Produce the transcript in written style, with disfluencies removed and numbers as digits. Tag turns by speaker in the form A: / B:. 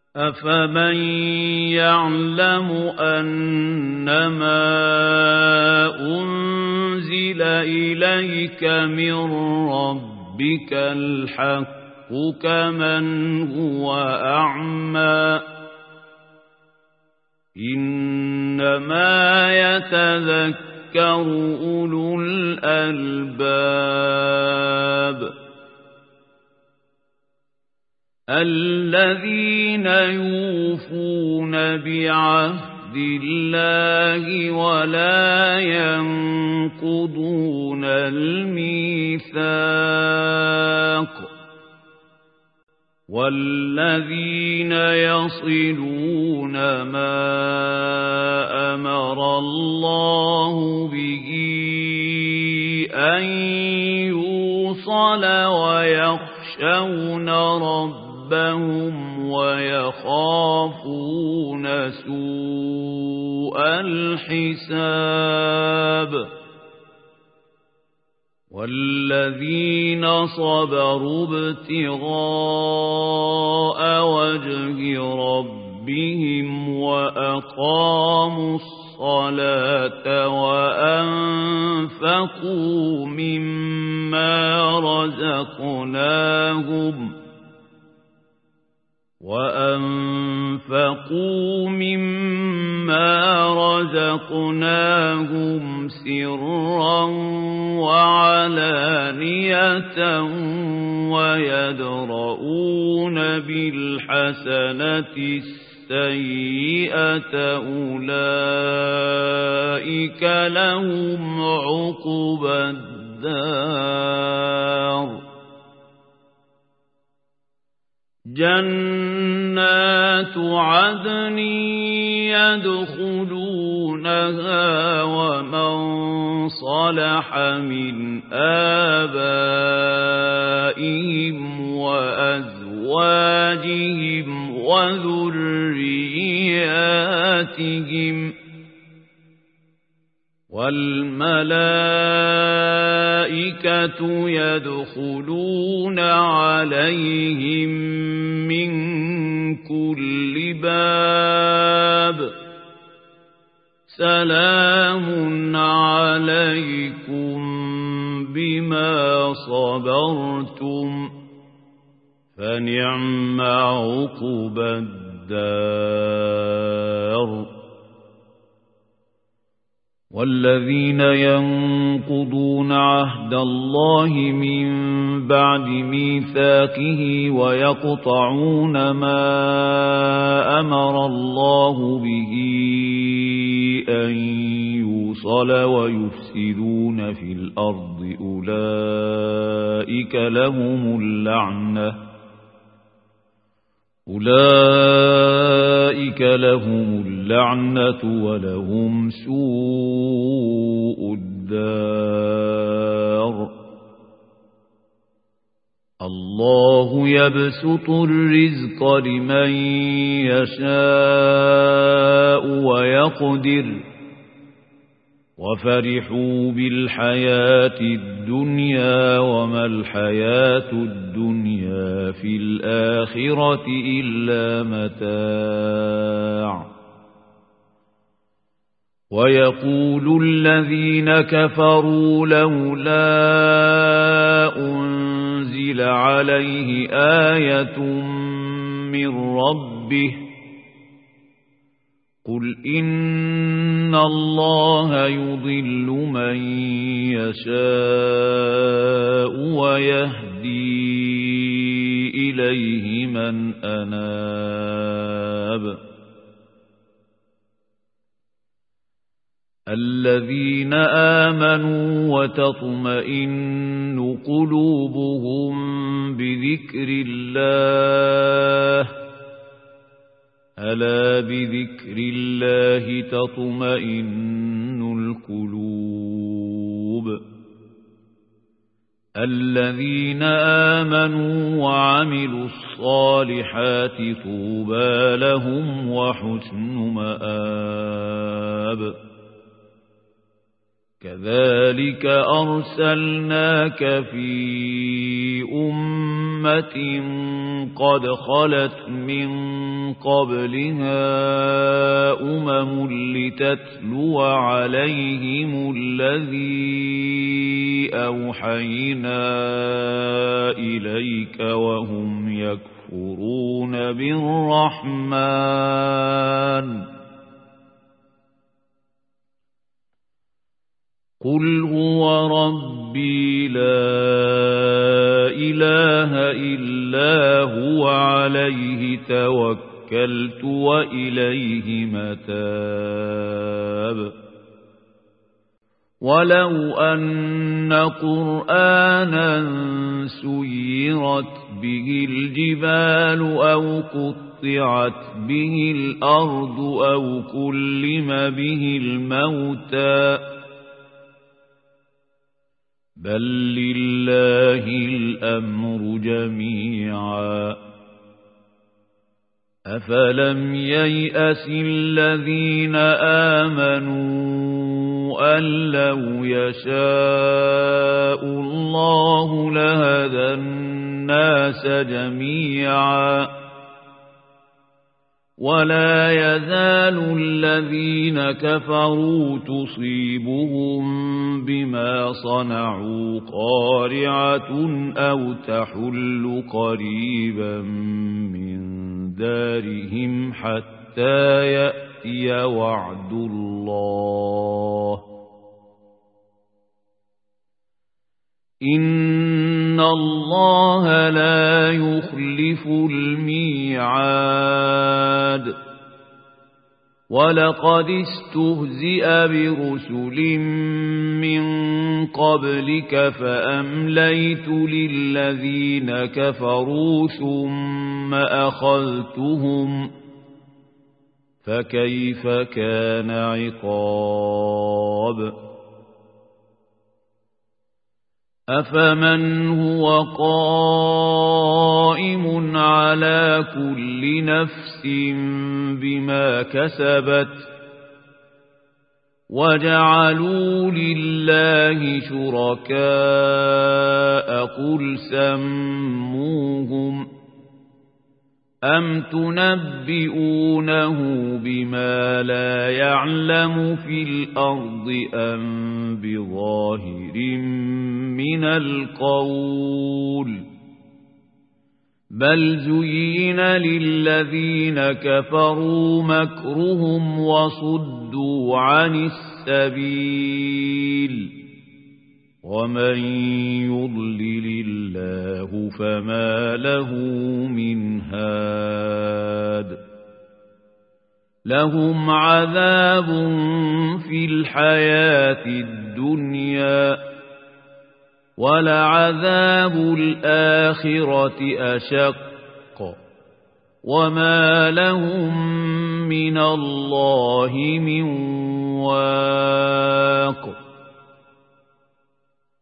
A: أفمن يعلم أنما أنزل إليك من ربك الحق كمن هو أعمى إنما يتذكر أولو الألباب الذين يوفون بعهد الله ولا ينقضون الميثاق والذين يصلون ما أمر الله به أن يوصل ويخشون ربهم ويخافون سوء الحساب والذين صبروا ابتغاء وجه ربهم وأقاموا الصلاة وأنفقوا مما رزقناهم سرا وعلانية ويدرؤون بالحسنة السيئة أولئك لهم عقبى الدار جنات عدن يدخلونها ومن صلح من آبائهم وأزواجهم وذرياتهم والملائكة يدخلون عليهم من كل باب سلام عليكم بما صبرتم فنعم عقبى الدار والذين ينقضون عهد الله من بعد ميثاقه ويقطعون ما أمر الله به أن يوصل ويفسدون في الأرض أولئك لهم اللعنة ولهم سوء الدار الله يبسط الرزق لمن يشاء ويقدر وفرحوا بالحياة الدنيا وما الحياة الدنيا في الآخرة إلا متاع ويقول الذين كفروا لولا أنزل عليه آية من ربه قل إن الله يضل من يشاء ويهدي إليه من أناب الذين آمنوا وتطمئن قلوبهم بذكر الله ألا بذكر الله تطمئن القلوب الذين آمنوا وعملوا الصالحات طوبى لهم وحسن مآب كذلك أرسلناك في أمة قد خلت من قبلها لتتلو عليهم الذي أوحينا إليك وهم يكفرون بالرحمن قل هو ربي لا إله إلا هو عليه توكلت وإليه متاب ولو أن قرآنا سيرت به الجبال أو قطعت به الأرض أو كلم به الموتى بل لله الأمر جميعا أفلم ييأس الذين آمنوا أن لو يشاء الله لهدى الناس جميعا ولا يزال الذين كفروا تصيبهم بما صنعوا قارعة أو تحل قريبا من دارهم حتى يأتي وعد الله إن الله لا يخلف الميعاد ولقد استهزئ برسل من قبلك فأمليت للذين كفروا ثم أخذتهم فكيف كان عقاب أفمن هو قائم على كل نفس بما كسبت وجعلوا لله شركاء قل سموهم أم تنبئونه بما لا يعلم في الأرض أم بظاهر من القول بل زين للذين كفروا مكرهم وصدوا عن السبيل ومن يضلل الله فما له من هاد لهم عذاب في الحياة الدنيا ولعذاب الآخرة أشق وما لهم من الله من واق